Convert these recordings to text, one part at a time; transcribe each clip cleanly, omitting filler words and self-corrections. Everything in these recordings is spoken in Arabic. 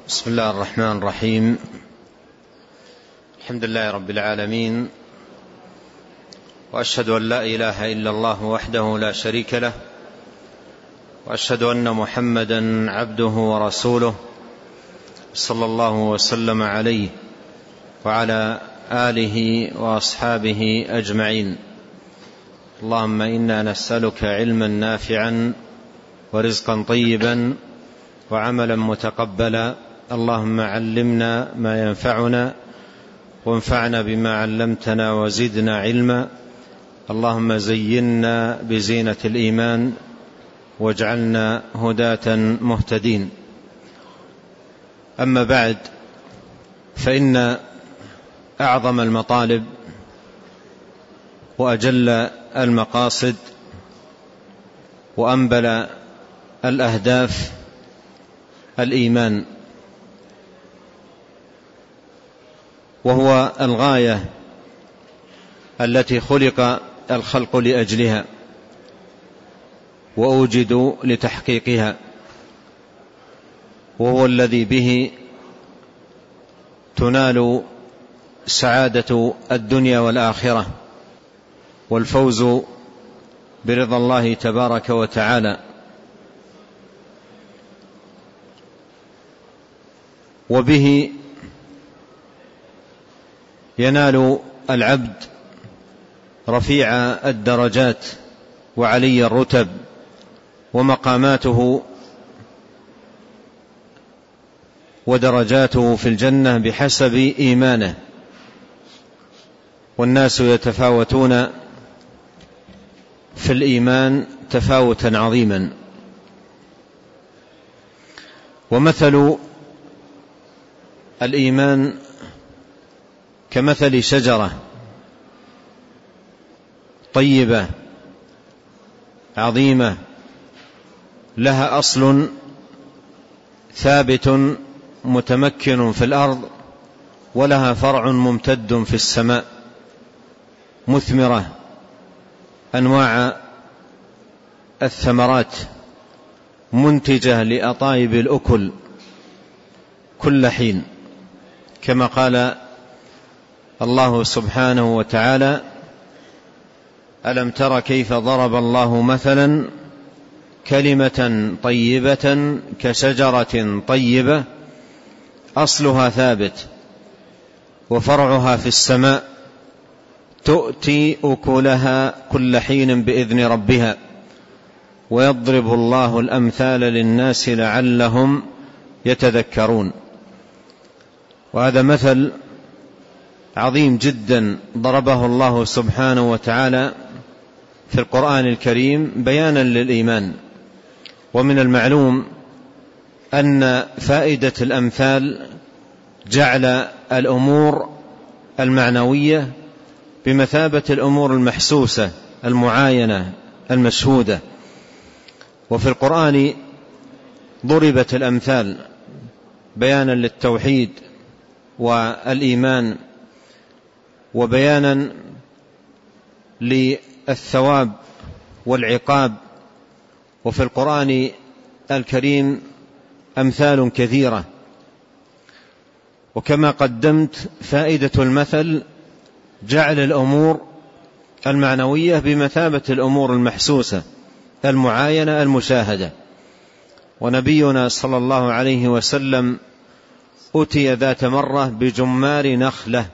بسم الله الرحمن الرحيم. الحمد لله رب العالمين، وأشهد أن لا إله إلا الله وحده لا شريك له، وأشهد أن محمدا عبده ورسوله صلى الله وسلم عليه وعلى آله وأصحابه أجمعين. اللهم إنا نسألك علما نافعا ورزقا طيبا وعملا متقبلا. اللهم علمنا ما ينفعنا وانفعنا بما علمتنا وزدنا علما. اللهم زينا بزينة الإيمان واجعلنا هداة مهتدين. أما بعد، فإن أعظم المطالب وأجل المقاصد وأنبل الأهداف الإيمان، وهو الغاية التي خلق الخلق لأجلها وأوجدوا لتحقيقها، وهو الذي به تنال سعادة الدنيا والآخرة والفوز برضا الله تبارك وتعالى. وبه ينال العبد رفيع الدرجات وعلي الرتب، ومقاماته ودرجاته في الجنة بحسب إيمانه، والناس يتفاوتون في الإيمان تفاوتا عظيما. ومثل الإيمان كمثل شجرة طيبة عظيمة لها أصل ثابت متمكن في الأرض، ولها فرع ممتد في السماء، مثمرة أنواع الثمرات، منتجة لأطايب الأكل كل حين، كما قال الله سبحانه وتعالى: ألم تر كيف ضرب الله مثلا كلمة طيبة كشجرة طيبة أصلها ثابت وفرعها في السماء تؤتي أكلها كل حين بإذن ربها ويضرب الله الأمثال للناس لعلهم يتذكرون. وهذا مثل عظيم جدا ضربه الله سبحانه وتعالى في القرآن الكريم بيانا للإيمان. ومن المعلوم أن فائدة الأمثال جعل الأمور المعنوية بمثابة الأمور المحسوسة المعاينة المشهودة. وفي القرآن ضربت الأمثال بيانا للتوحيد والإيمان، وبيانا للثواب والعقاب. وفي القرآن الكريم أمثال كثيرة. وكما قدمت، فائدة المثل جعل الأمور المعنوية بمثابة الأمور المحسوسة المعاينة المشاهدة. ونبينا صلى الله عليه وسلم أتي ذات مرة بجمار نخلة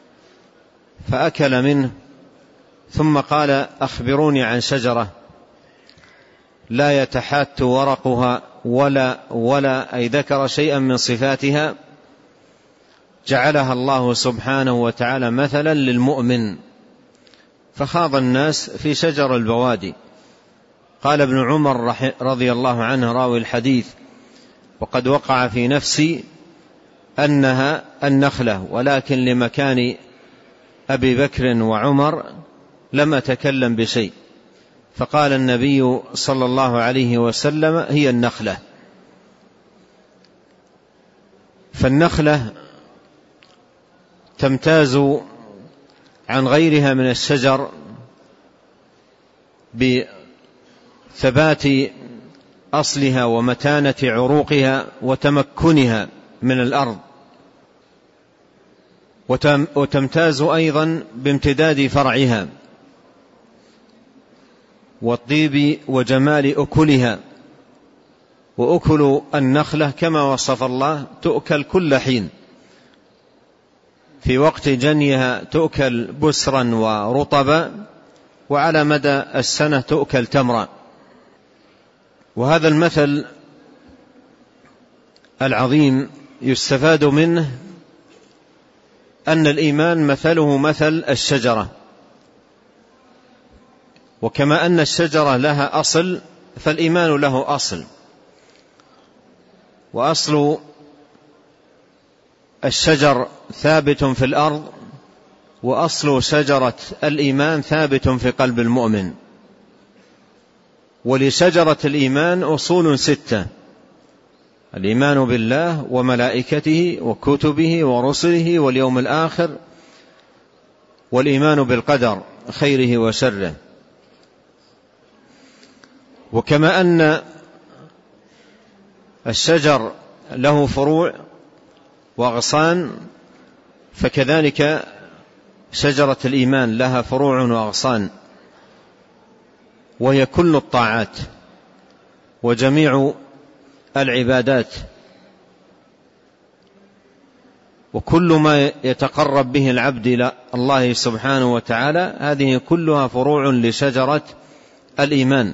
فأكل منه، ثم قال: أخبروني عن شجرة لا يتحات ورقها ولا أي ذكر شيئا من صفاتها جعلها الله سبحانه وتعالى مثلا للمؤمن. فخاض الناس في شجر البوادي. قال ابن عمر رضي الله عنه راوي الحديث: وقد وقع في نفسي أنها النخلة، ولكن لمكان أبي بكر وعمر لم أتكلم بشيء. فقال النبي صلى الله عليه وسلم: هي النخلة. فالنخلة تمتاز عن غيرها من الشجر بثبات أصلها ومتانة عروقها وتمكنها من الأرض، وتمتاز أيضا بامتداد فرعها والطيب وجمال أكلها. وأكل النخلة كما وصف الله تؤكل كل حين، في وقت جنيها تؤكل بسرا ورطبا، وعلى مدى السنة تؤكل تمرا. وهذا المثل العظيم يستفاد منه أن الإيمان مثله مثل الشجرة، وكما أن الشجرة لها أصل فالإيمان له أصل، وأصل الشجر ثابت في الأرض، وأصل شجرة الإيمان ثابت في قلب المؤمن. ولشجرة الإيمان أصول 6: الإيمان بالله وملائكته وكتبه ورسله واليوم الآخر، والإيمان بالقدر خيره وشره. وكما أن الشجر له فروع وأغصان، فكذلك شجرة الإيمان لها فروع وأغصان، وهي كل الطاعات وجميع العبادات، وكل ما يتقرب به العبد إلى الله سبحانه وتعالى، هذه كلها فروع لشجرة الإيمان.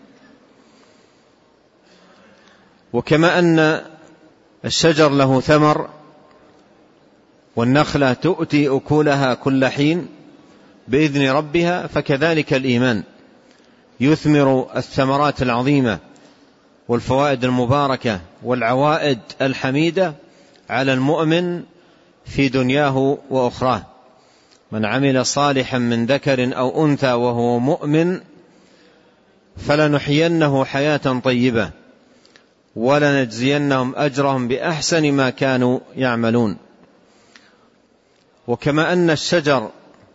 وكما أن الشجر له ثمر، والنخلة تؤتي أكلها كل حين بإذن ربها، فكذلك الإيمان يثمر الثمرات العظيمة والفوائد المباركة والعوائد الحميدة على المؤمن في دنياه وأخراه. من عمل صالحا من ذكر أو أنثى وهو مؤمن فلنحيينه حياة طيبة ولنجزينهم أجرهم بأحسن ما كانوا يعملون. وكما أن الشجر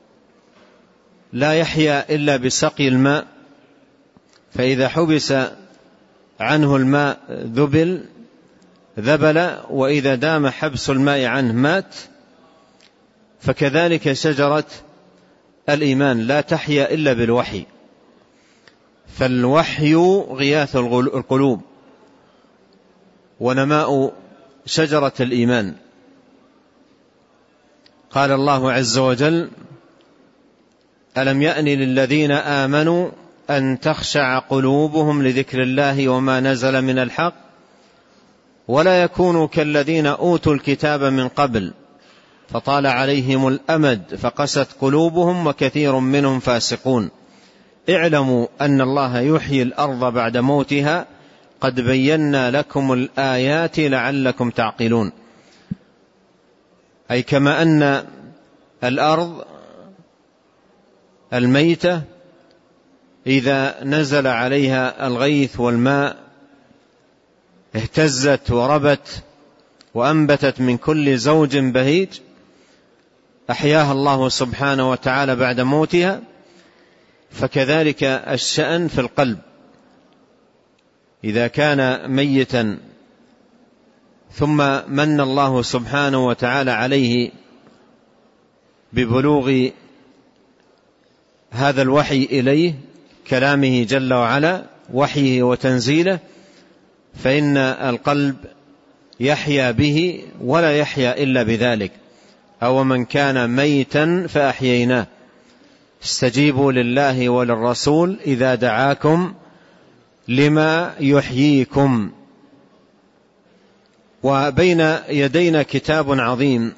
لا يحيا إلا بسقي الماء، فإذا حبس عنه الماء ذبل، وإذا دام حبس الماء عنه مات، فكذلك شجرة الإيمان لا تحيا إلا بالوحي، فالوحي غياث القلوب ونماء شجرة الإيمان. قال الله عز وجل: ألم يأن للذين آمنوا أن تخشع قلوبهم لذكر الله وما نزل من الحق ولا يكونوا كالذين أوتوا الكتاب من قبل فطال عليهم الأمد فقست قلوبهم وكثير منهم فاسقون اعلموا أن الله يحيي الأرض بعد موتها قد بينا لكم الآيات لعلكم تعقلون. أي كما أن الأرض الميتة إذا نزل عليها الغيث والماء اهتزت وربت وأنبتت من كل زوج بهيج، أحياها الله سبحانه وتعالى بعد موتها، فكذلك الشأن في القلب. إذا كان ميتا ثم من الله سبحانه وتعالى عليه ببلوغ هذا الوحي إليه، كلامه جل وعلا، وحيه وتنزيله، فإن القلب يحيا به ولا يحيا إلا بذلك. أو من كان ميتا فأحييناه استجيبوا لله وللرسول إذا دعاكم لما يحييكم. وبين يدينا كتاب عظيم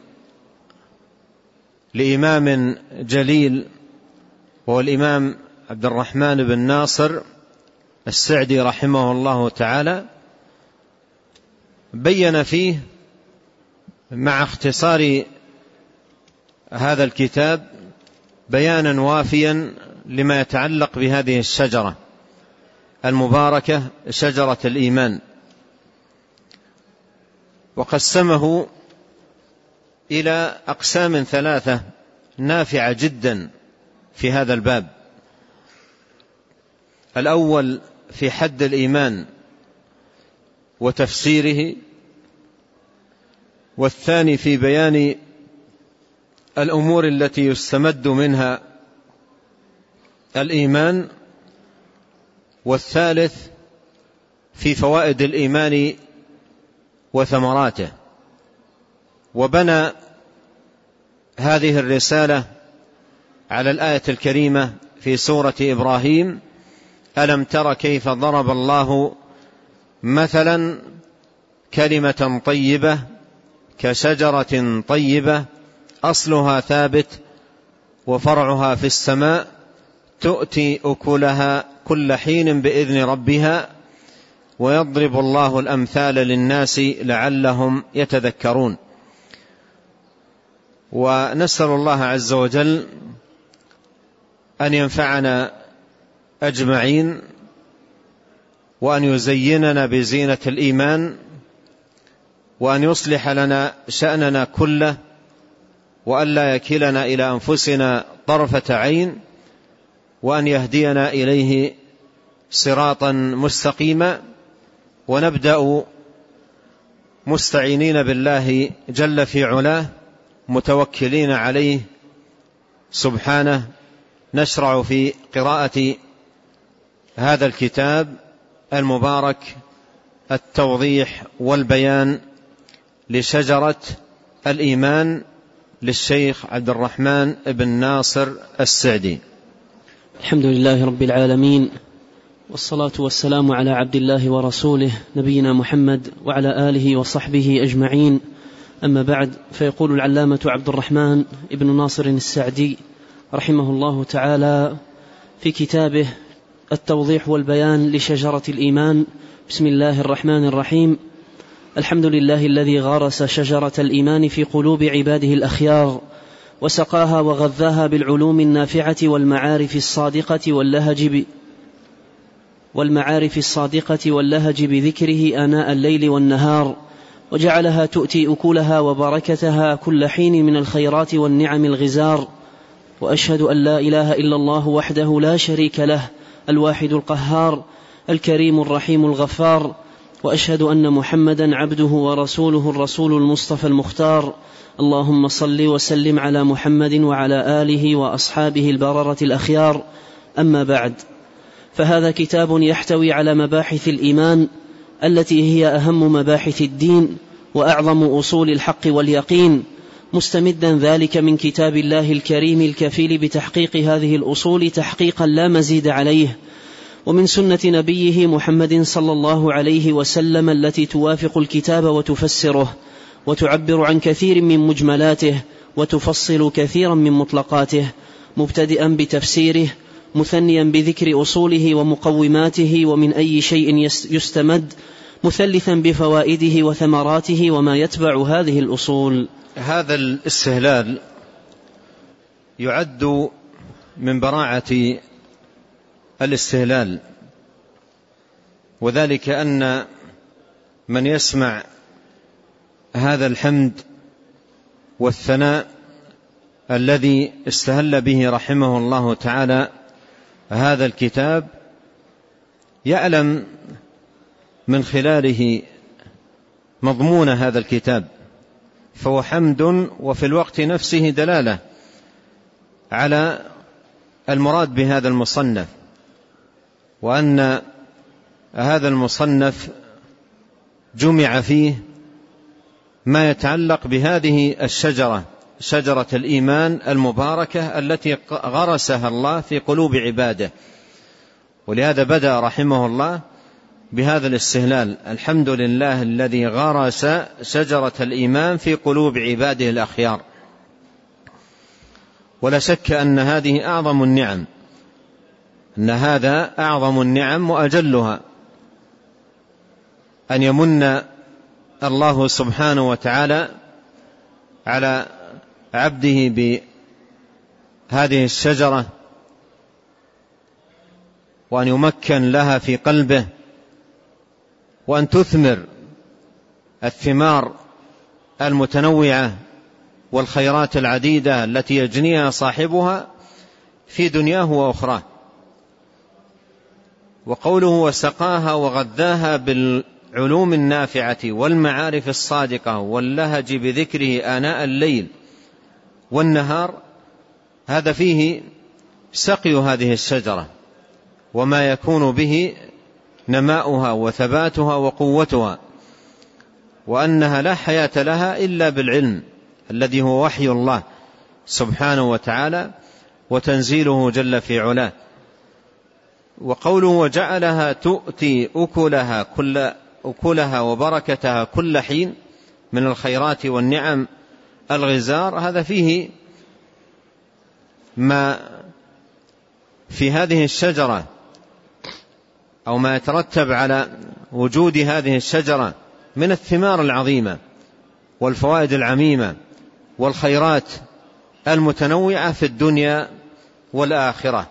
لإمام جليل، وهو الإمام عبد الرحمن بن ناصر السعدي رحمه الله تعالى، بين فيه مع اختصار هذا الكتاب بيانا وافيا لما يتعلق بهذه الشجرة المباركة شجرة الإيمان، وقسمه إلى أقسام 3 نافعة جدا في هذا الباب. الأول في حد الإيمان وتفسيره، والثاني في بيان الأمور التي يستمد منها الإيمان، والثالث في فوائد الإيمان وثمراته. وبنى هذه الرسالة على الآية الكريمة في سورة إبراهيم: ألم تر كيف ضرب الله مثلا كلمة طيبة كشجرة طيبة أصلها ثابت وفرعها في السماء تؤتي أكلها كل حين بإذن ربها ويضرب الله الأمثال للناس لعلهم يتذكرون. ونسأل الله عز وجل أن ينفعنا أجمعين، وأن يزيننا بزينة الإيمان، وأن يصلح لنا شأننا كله، وأن لا يكلنا إلى أنفسنا طرفة عين، وأن يهدينا إليه صراطا مستقيما. ونبدأ مستعينين بالله جل في علاه متوكلين عليه سبحانه، نشرع في قراءة هذا الكتاب المبارك التوضيح والبيان لشجرة الإيمان للشيخ عبد الرحمن بن ناصر السعدي. الحمد لله رب العالمين، والصلاة والسلام على عبد الله ورسوله نبينا محمد وعلى آله وصحبه أجمعين. أما بعد، فيقول العلامة عبد الرحمن بن ناصر السعدي رحمه الله تعالى في كتابه التوضيح والبيان لشجرة الإيمان: بسم الله الرحمن الرحيم. الحمد لله الذي غرس شجرة الإيمان في قلوب عباده الأخيار، وسقاها وغذاها بالعلوم النافعة والمعارف الصادقة واللهج بذكره آناء الليل والنهار، وجعلها تؤتي أكلها وبركتها كل حين من الخيرات والنعم الغزار. وأشهد أن لا إله إلا الله وحده لا شريك له، الواحد القهار، الكريم الرحيم الغفار. وأشهد أن محمدا عبده ورسوله الرسول المصطفى المختار. اللهم صل وسلم على محمد وعلى آله وأصحابه البررة الأخيار. أما بعد، فهذا كتاب يحتوي على مباحث الإيمان التي هي أهم مباحث الدين وأعظم أصول الحق واليقين، مستمدا ذلك من كتاب الله الكريم الكفيل بتحقيق هذه الأصول تحقيقا لا مزيد عليه، ومن سنة نبيه محمد صلى الله عليه وسلم التي توافق الكتاب وتفسره وتعبر عن كثير من مجملاته وتفصل كثيرا من مطلقاته، مبتدئا بتفسيره، مثنيا بذكر أصوله ومقوماته ومن أي شيء يستمد، مثلثا بفوائده وثمراته وما يتبع هذه الأصول. هذا الاستهلال يعد من براعة الاستهلال، وذلك أن من يسمع هذا الحمد والثناء الذي استهل به رحمه الله تعالى هذا الكتاب يعلم من خلاله مضمون هذا الكتاب، فهو حمد وفي الوقت نفسه دلالة على المراد بهذا المصنف، وأن هذا المصنف جمع فيه ما يتعلق بهذه الشجرة، شجرة الإيمان المباركة التي غرسها الله في قلوب عباده. ولهذا بدأ رحمه الله بهذا الاستهلال: الحمد لله الذي غرس شجرة الإيمان في قلوب عباده الأخيار. ولا شك أن هذه أعظم النعم، أن هذا أعظم النعم وأجلها، أن يمن الله سبحانه وتعالى على عبده بهذه الشجرة، وأن يمكن لها في قلبه، وأن تثمر الثمار المتنوعة والخيرات العديدة التي يجنيها صاحبها في دنياه وأخراه. وقوله وسقاها وغذاها العلوم النافعة والمعارف الصادقة واللهج بذكره آناء الليل والنهار، هذا فيه سقي هذه الشجرة وما يكون به نماؤها وثباتها وقوتها، وأنها لا حياة لها إلا بالعلم الذي هو وحي الله سبحانه وتعالى وتنزيله جل في علاه. وقوله وجعلها تؤتي أكلها وبركتها كل حين من الخيرات والنعم الغزار، هذا فيه ما في هذه الشجرة أو ما يترتب على وجود هذه الشجرة من الثمار العظيمة والفوائد العميمة والخيرات المتنوعة في الدنيا والآخرة.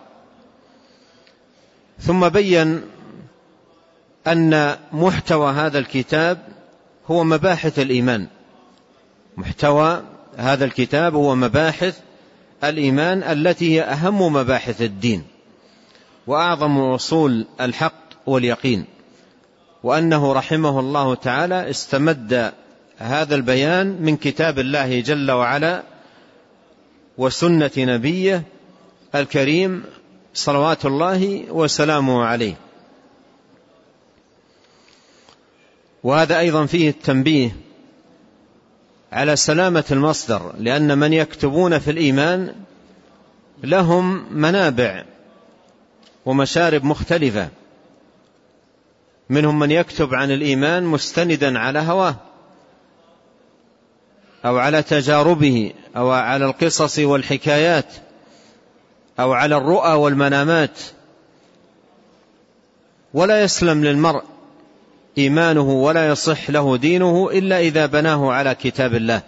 ثم بين أن محتوى هذا الكتاب هو مباحث الإيمان، محتوى هذا الكتاب هو مباحث الإيمان التي هي أهم مباحث الدين وأعظم أصول الحق واليقين، وأنه رحمه الله تعالى استمد هذا البيان من كتاب الله جل وعلا وسنة نبيه الكريم صلوات الله وسلامه عليه. وهذا أيضا فيه التنبيه على سلامة المصدر، لأن من يكتبون في الإيمان لهم منابع ومشارب مختلفة، منهم من يكتب عن الإيمان مستندا على هواه أو على تجاربه أو على القصص والحكايات أو على الرؤى والمنامات، ولا يسلم للمرء إيمانه ولا يصح له دينه إلا إذا بناه على كتاب الله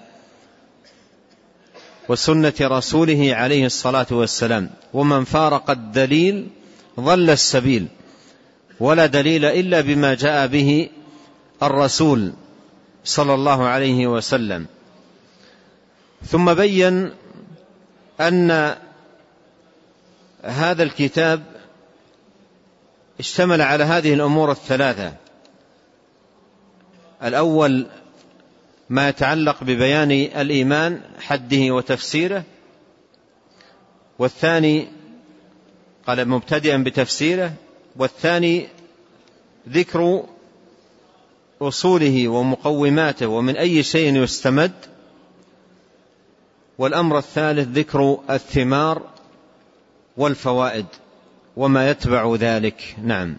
وسنة رسوله عليه الصلاة والسلام. ومن فارق الدليل ضل السبيل، ولا دليل إلا بما جاء به الرسول صلى الله عليه وسلم. ثم بين أن هذا الكتاب اشتمل على هذه الأمور الثلاثة: الأول ما يتعلق ببيان الإيمان حده وتفسيره، والثاني قال مبتدئا بتفسيره، والثاني ذكر أصوله ومقوماته ومن أي شيء يستمد، والأمر الثالث ذكر الثمار والفوائد وما يتبع ذلك. نعم.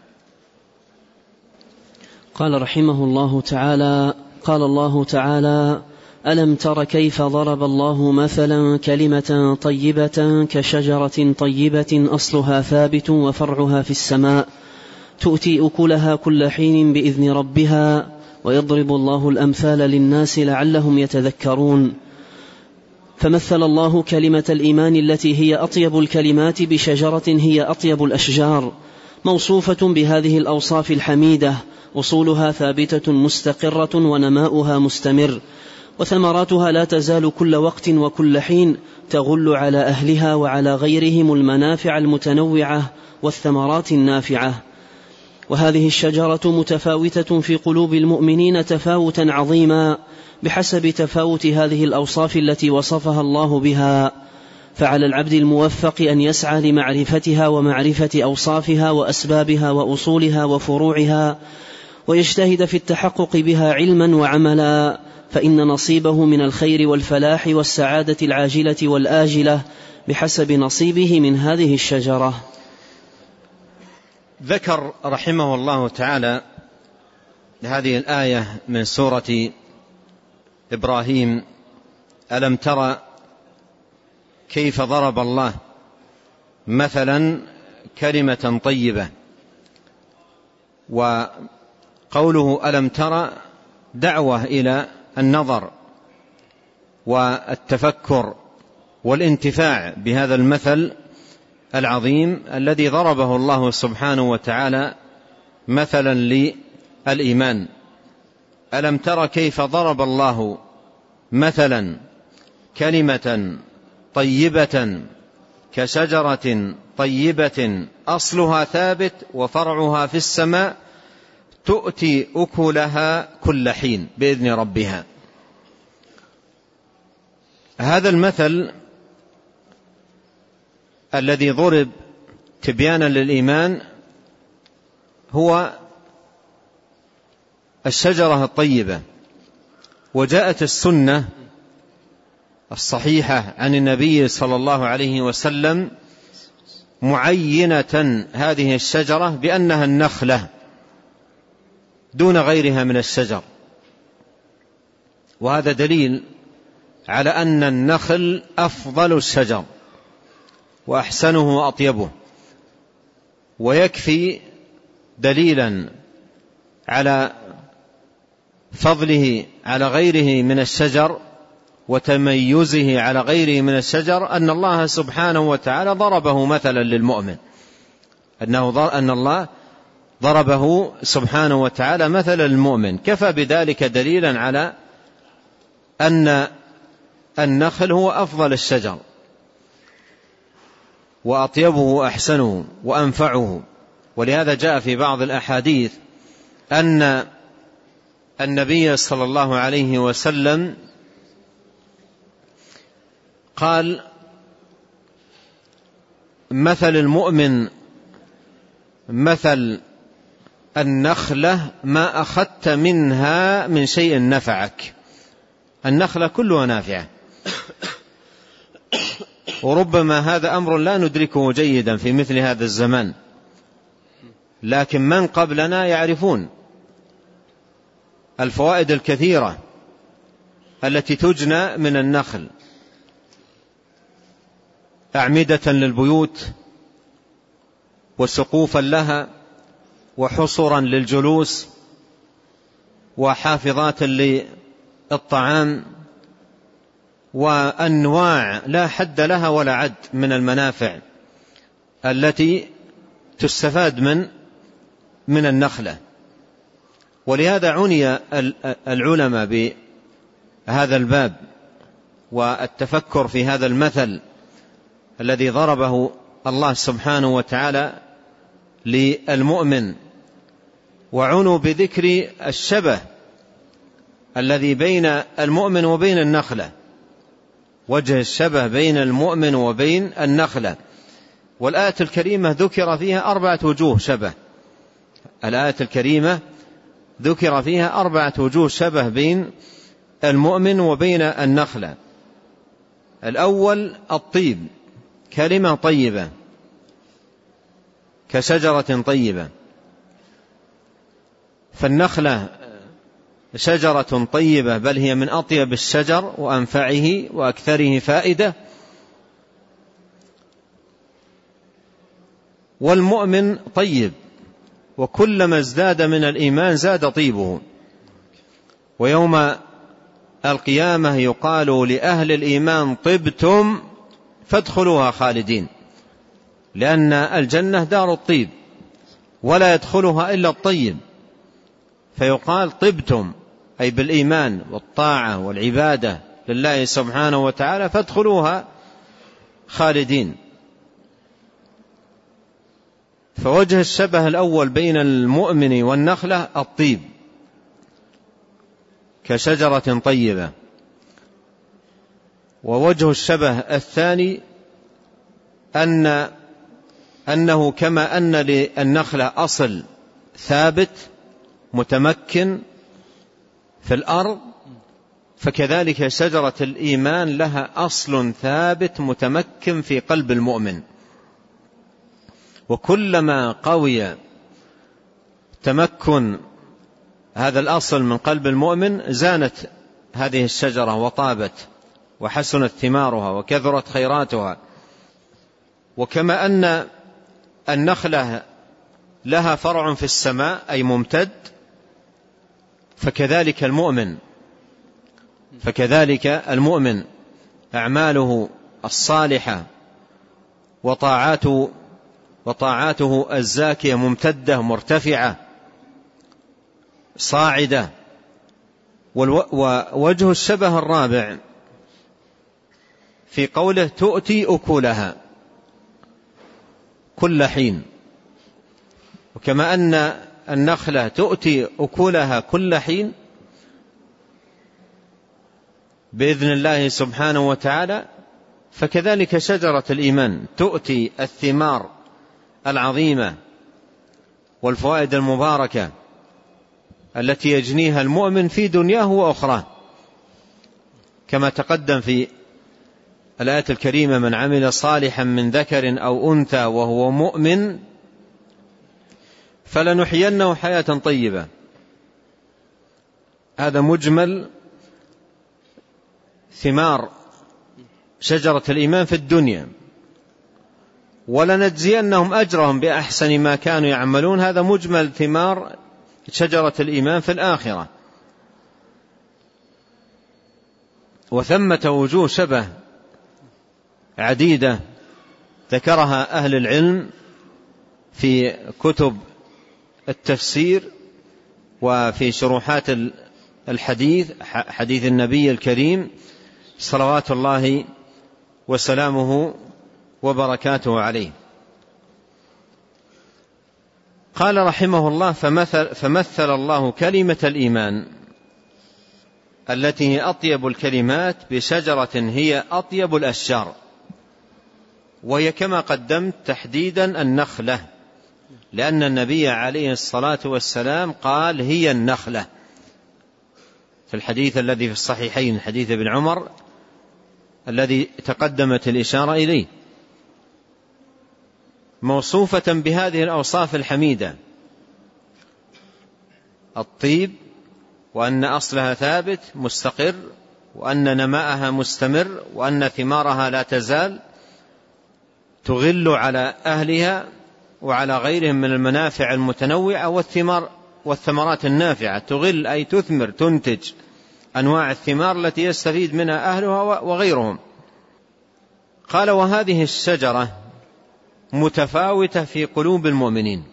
قال رحمه الله تعالى: قال الله تعالى: ألم تر كيف ضرب الله مثلا كلمة طيبة كشجرة طيبة أصلها ثابت وفرعها في السماء تؤتي أكلها كل حين بإذن ربها ويضرب الله الأمثال للناس لعلهم يتذكرون. فمثل الله كلمة الإيمان التي هي أطيب الكلمات بشجرة هي أطيب الأشجار، موصوفة بهذه الأوصاف الحميدة، أصولها ثابتة مستقرة ونماؤها مستمر، وثمراتها لا تزال كل وقت وكل حين تغل على أهلها وعلى غيرهم المنافع المتنوعة والثمرات النافعة. وهذه الشجرة متفاوتة في قلوب المؤمنين تفاوتا عظيما بحسب تفاوت هذه الأوصاف التي وصفها الله بها، فعلى العبد الموفق أن يسعى لمعرفتها ومعرفة أوصافها وأسبابها وأصولها وفروعها، ويجتهد في التحقق بها علما وعملا، فإن نصيبه من الخير والفلاح والسعادة العاجلة والآجلة بحسب نصيبه من هذه الشجرة. ذكر رحمه الله تعالى هذه الآية من سورة إبراهيم: ألم تر كيف ضرب الله مثلا كلمة طيبة. وقوله ألم تر دعوة إلى النظر والتفكر والانتفاع بهذا المثل العظيم الذي ضربه الله سبحانه وتعالى مثلا للإيمان. ألم تر كيف ضرب الله مثلا كلمة طيبة كشجرة طيبة أصلها ثابت وفرعها في السماء تؤتي أكلها كل حين بإذن ربها. هذا المثل الذي ضرب تبيانا للإيمان هو الشجرة الطيبة. وجاءت السنة الصحيحة عن النبي صلى الله عليه وسلم معينة هذه الشجرة بأنها النخلة دون غيرها من الشجر، وهذا دليل على أن النخل أفضل الشجر وأحسنه وأطيبه، ويكفي دليلا على فضله على غيره من الشجر وتميزه على غيره من الشجر أن الله سبحانه وتعالى ضربه مثلا للمؤمن، أن الله ضربه سبحانه وتعالى مثلا للمؤمن. كفى بذلك دليلا على أن النخل هو أفضل الشجر وأطيبه وأحسنه وأنفعه. ولهذا جاء في بعض الأحاديث أن النبي صلى الله عليه وسلم قال: مثل المؤمن مثل النخلة ما أخذت منها من شيء نفعك. النخلة كلها نافعة، وربما هذا أمر لا ندركه جيدا في مثل هذا الزمان، لكن من قبلنا يعرفون الفوائد الكثيرة التي تجنى من النخل: أعمدة للبيوت، وسقوفا لها، وحصرا للجلوس، وحافظات للطعام، وأنواع لا حد لها ولا عد من المنافع التي تستفاد من النخلة. ولهذا عني العلماء بهذا الباب والتفكر في هذا المثل الذي ضربه الله سبحانه وتعالى للمؤمن، وعنوا بذكر الشبه الذي بين المؤمن وبين النخلة، وجه الشبه بين المؤمن وبين النخلة. والآية الكريمة ذكر فيها 4 وجوه شبه. الآية الكريمة ذكر فيها 4 وجوه شبه بين المؤمن وبين النخلة. الأول الطيب، كلمة طيبة كشجرة طيبة، فالنخلة شجرة طيبة، بل هي من أطيب الشجر وأنفعه وأكثره فائدة. والمؤمن طيب، وكلما ازداد من الإيمان زاد طيبه. ويوم القيامة يقال لأهل الإيمان: طبتم فادخلوها خالدين، لأن الجنة دار الطيب ولا يدخلها إلا الطيب، فيقال طبتم أي بالإيمان والطاعة والعبادة لله سبحانه وتعالى فادخلوها خالدين. فوجه الشبه الأول بين المؤمن والنخلة الطيب كشجرة طيبة. ووجه الشبه الثاني أنه كما أن للنخلة أصل ثابت متمكن في الأرض، فكذلك شجرة الإيمان لها أصل ثابت متمكن في قلب المؤمن. وكلما قوي تمكن هذا الأصل من قلب المؤمن زانت هذه الشجرة وطابت وحسنت ثمارها وكثرت خيراتها. وكما أن النخلة لها فرع في السماء أي ممتد، فكذلك المؤمن أعماله الصالحة وطاعاته الزاكية ممتدة مرتفعة صاعدة. ووجه الشبه الرابع في قوله: تؤتي أكلها كل حين. وكما أن النخلة تؤتي أكلها كل حين بإذن الله سبحانه وتعالى، فكذلك شجرة الإيمان تؤتي الثمار العظيمة والفوائد المباركة التي يجنيها المؤمن في دنياه وأخراه، كما تقدم في الآية الكريمة: من عمل صالحا من ذكر أو أنثى وهو مؤمن فلنحيينه حياة طيبة. هذا مجمل ثمار شجرة الإيمان في الدنيا. ولنجزينهم أجرهم بأحسن ما كانوا يعملون، هذا مجمل ثمار شجرة الإيمان في الآخرة. وثمة وجوه شبه عديدة ذكرها أهل العلم في كتب التفسير وفي شروحات الحديث، حديث النبي الكريم صلوات الله وسلامه وبركاته عليه. قال رحمه الله: فمثل الله كلمة الإيمان التي هي أطيب الكلمات بشجرة هي أطيب الأشجار، وهي كما قدمت تحديدا النخلة، لأن النبي عليه الصلاة والسلام قال: هي النخلة، في الحديث الذي في الصحيحين، حديث ابن عمر الذي تقدمت الإشارة إليه، موصوفة بهذه الأوصاف الحميدة: الطيب، وأن أصلها ثابت مستقر، وأن نماءها مستمر، وأن ثمارها لا تزال تغل على أهلها وعلى غيرهم من المنافع المتنوعة والثمرات النافعة. تغل أي تثمر، تنتج أنواع الثمار التي يستفيد منها أهلها وغيرهم. قال: وهذه الشجرة متفاوتة في قلوب المؤمنين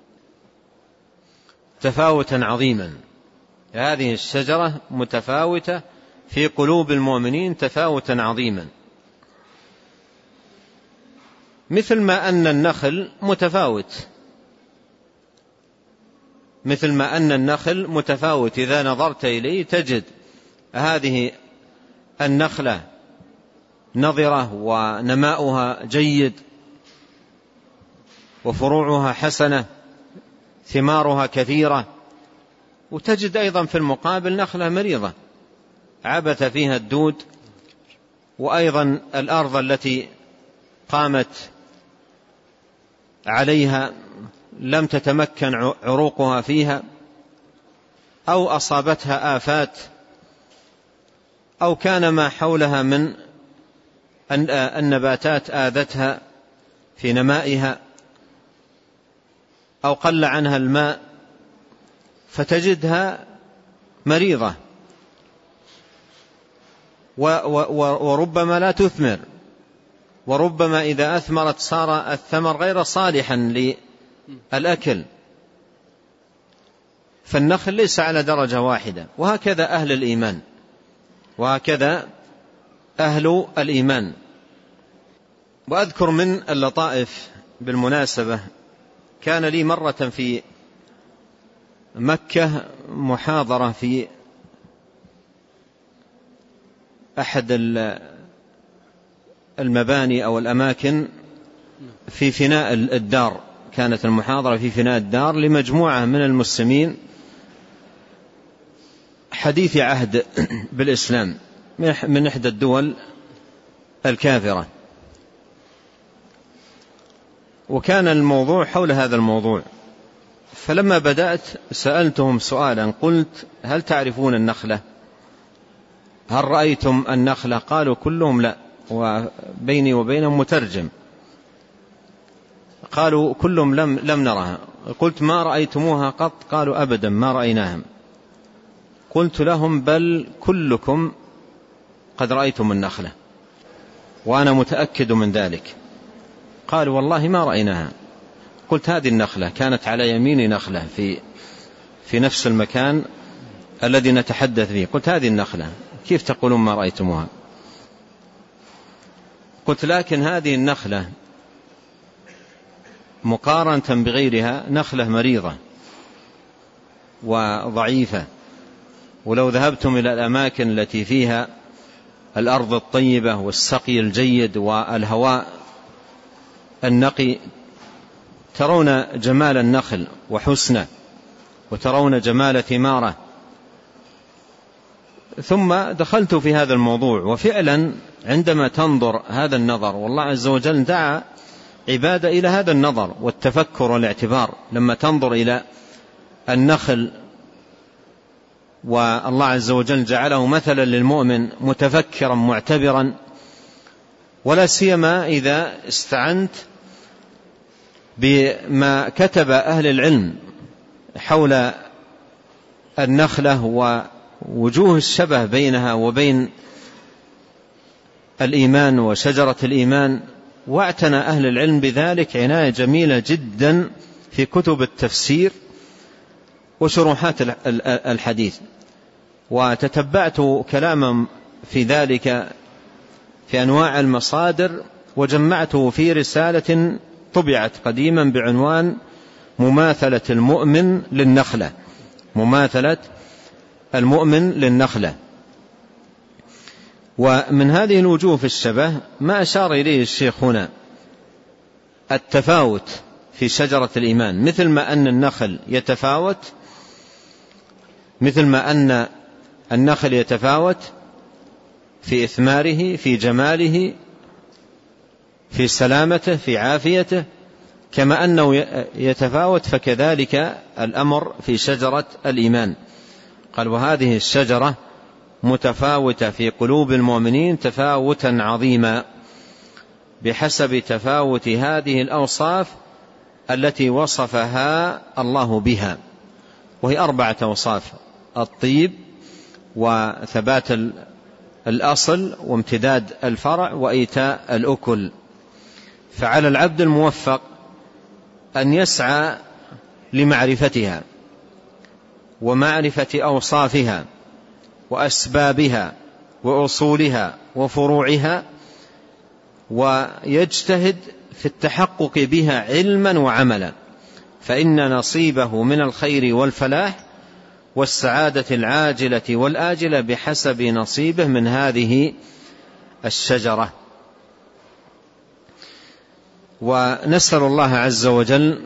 تفاوتا عظيما. هذه الشجرة متفاوتة في قلوب المؤمنين تفاوتا عظيما، مثل ما أن النخل متفاوت، مثل ما أن النخل متفاوت، إذا نظرت إليه تجد هذه النخلة نضرة ونماؤها جيد وفروعها حسنة، ثمارها كثيرة، وتجد أيضا في المقابل نخلة مريضة عبث فيها الدود، وأيضا الأرض التي قامت عليها لم تتمكن عروقها فيها، أو أصابتها آفات، أو كان ما حولها من النباتات آذتها في نمائها، أو قل عنها الماء، فتجدها مريضة، وربما لا تثمر، وربما إذا أثمرت صار الثمر غير صالحا للأكل. فالنخل ليس على درجة واحدة. وهكذا أهل الإيمان، وهكذا أهل الإيمان. وأذكر من اللطائف بالمناسبة، كان لي مرة في مكة محاضرة في أحد المباني أو الأماكن في فناء الدار، كانت المحاضرة في فناء الدار لمجموعة من المسلمين حديث عهد بالإسلام من إحدى الدول الكافرة، وكان الموضوع حول هذا الموضوع. فلما بدأت سألتهم سؤالا، قلت: هل تعرفون النخلة؟ هل رأيتم النخلة؟ قالوا كلهم لا، وبيني وبينهم مترجم. قالوا كلهم لم نرها. قلت: ما رأيتموها قط؟ قالوا أبدا ما رأيناها. قلت لهم: بل كلكم قد رأيتم النخلة، وأنا متأكد من ذلك. قالوا: والله ما رأيناها. قلت: هذه النخلة كانت على يميني نخلة في نفس المكان الذي نتحدث فيه. قلت: هذه النخلة، كيف تقولون ما رأيتموها؟ قلت: لكن هذه النخلة مقارنة بغيرها نخلة مريضة، وضعيفة. ولو ذهبتم إلى الأماكن التي فيها الأرض الطيبة والسقي الجيد والهواء النقي ترون جمال النخل وحسنه، وترون جمال ثماره. ثم دخلت في هذا الموضوع، وفعلا عندما تنظر هذا النظر، والله عز وجل دعا عبادة إلى هذا النظر والتفكر والاعتبار، لما تنظر إلى النخل والله عز وجل جعله مثلا للمؤمن متفكرا معتبرا، ولا سيما إذا استعنت بما كتب أهل العلم حول النخلة ووجوه الشبه بينها وبين الإيمان وشجرة الإيمان. واعتنى أهل العلم بذلك عناية جميلة جدا في كتب التفسير وشروحات الحديث، وتتبعت كلاما في ذلك في أنواع المصادر، وجمعته في رسالة طبعت قديما بعنوان مماثلة المؤمن للنخلة. مماثلة المؤمن للنخلة. ومن هذه الوجوه في الشبه ما أشار إليه الشيخ هنا، التفاوت في شجرة الإيمان، مثل ما أن النخل يتفاوت، مثل ما أن النخل يتفاوت في إثماره، في جماله، في سلامته، في عافيته، كما أنه يتفاوت فكذلك الأمر في شجرة الإيمان. قال وهذه الشجرة متفاوتة في قلوب المؤمنين تفاوتا عظيما بحسب تفاوت هذه الأوصاف التي وصفها الله بها، وهي 4 أوصاف: الطيب، وثبات الأصل، وامتداد الفرع، وإيتاء الأكل. فعلى العبد الموفق أن يسعى لمعرفتها ومعرفة أوصافها وأسبابها وأصولها وفروعها، ويجتهد في التحقق بها علما وعملا، فإن نصيبه من الخير والفلاح والسعادة العاجلة والآجلة بحسب نصيبه من هذه الشجرة. ونسأل الله عز وجل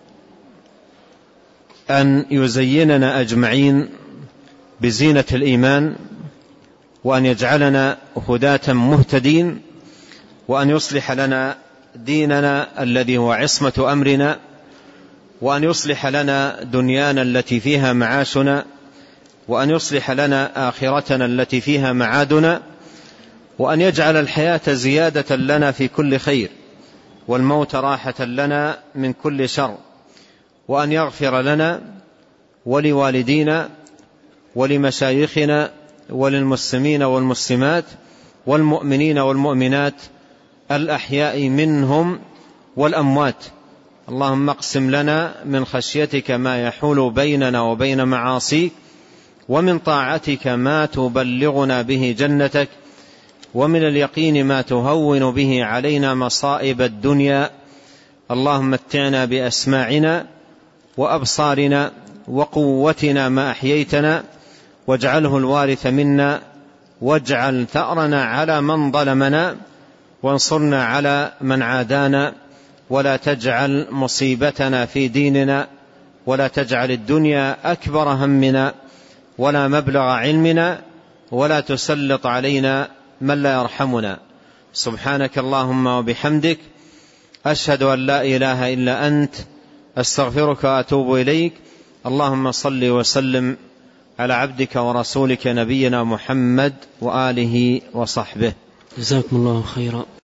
أن يزيننا أجمعين بزينة الإيمان، وأن يجعلنا هداة مهتدين، وأن يصلح لنا ديننا الذي هو عصمة أمرنا، وأن يصلح لنا دنيانا التي فيها معاشنا، وأن يصلح لنا آخرتنا التي فيها معادنا، وأن يجعل الحياة زيادة لنا في كل خير، والموت راحة لنا من كل شر، وأن يغفر لنا ولوالدينا ولمشايخنا وللمسلمين والمسلمات والمؤمنين والمؤمنات الأحياء منهم والأموات. اللهم اقسم لنا من خشيتك ما يحول بيننا وبين معاصيك، ومن طاعتك ما تبلغنا به جنتك، ومن اليقين ما تهون به علينا مصائب الدنيا. اللهم متعنا بأسماعنا وأبصارنا وقوتنا ما أحييتنا، واجعله الوارث منا، واجعل ثأرنا على من ظلمنا، وانصرنا على من عادانا، ولا تجعل مصيبتنا في ديننا، ولا تجعل الدنيا أكبر همنا ولا مبلغ علمنا، ولا تسلط علينا من لا يرحمنا. سبحانك اللهم وبحمدك، أشهد أن لا إله إلا أنت، أستغفرك وأتوب إليك. اللهم صل وسلم على عبدك ورسولك نبينا محمد وآله وصحبه. جزاكم الله خيرا.